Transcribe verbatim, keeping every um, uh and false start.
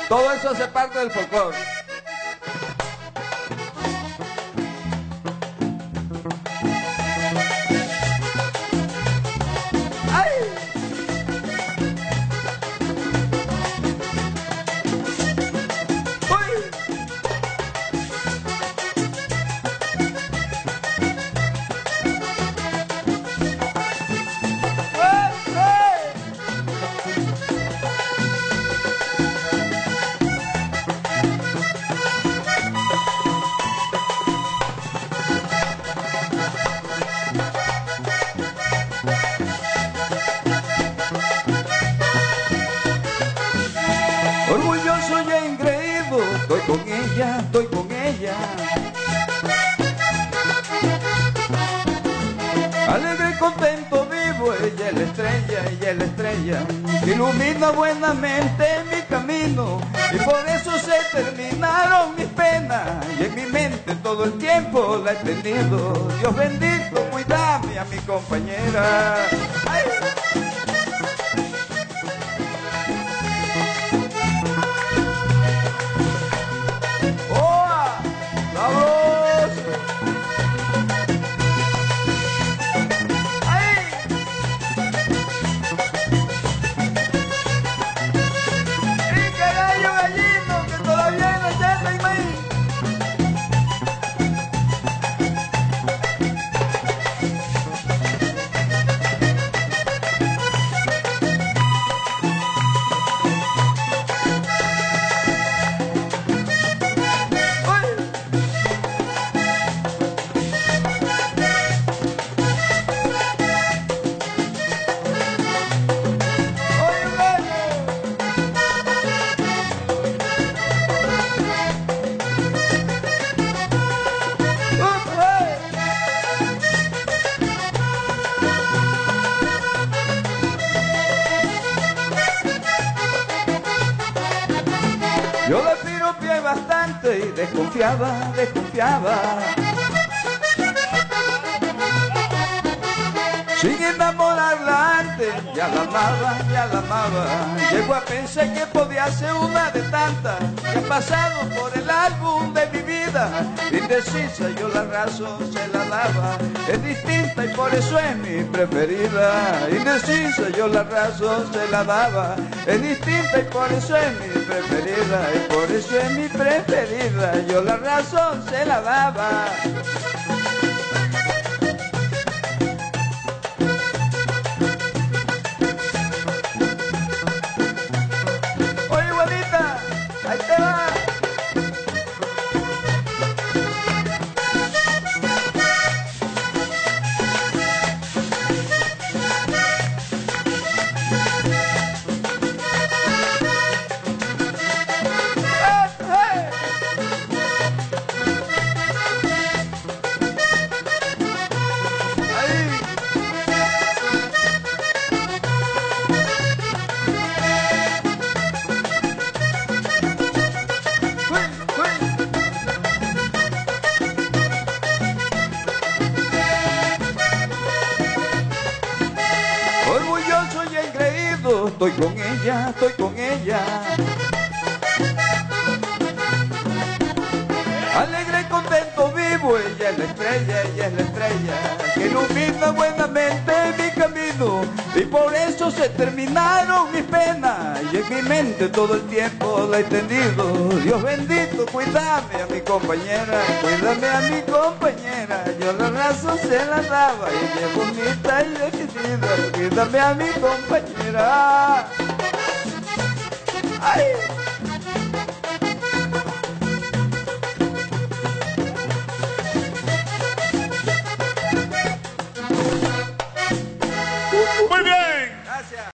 Todo eso hace parte del folclore. Orgulloso y engreído, estoy con ella, estoy con ella. Alegre y contento vivo, ella es la estrella, ella es la estrella. Ilumina buenamente mi camino y por eso se terminaron mis penas. Y en mi mente todo el tiempo la he tenido. Dios bendito, cuídame a mi compañera. ¡Ay! Yo la piropeé bastante y desconfiaba, desconfiaba. Sin enamorarla antes, ya la amaba, ya la amaba. Llegó a pensar que podía ser una de tantas que ha pasado por el álbum de mi vida. Indecisa, yo la razón se la daba. Es distinta y por eso es mi preferida. Indecisa, yo la razón se la daba. Es distinta y por eso es mi preferida. Y por eso es mi preferida. Yo la razón se la daba. Ahí te va. Orgulloso y engreído, estoy con ella, estoy con ella. Alegre y contento vivo, ella es la estrella, ella es la estrella. Que ilumina buenamente mi camino y por eso se terminaron mis penas. Y en mi mente todo el tiempo la he tenido. Dios bendito, cuídame a mi compañera, cuídame a mi compañera. Yo la razón se la daba y ella es bonita y decidida. Cuídame a mi compañera. Ay.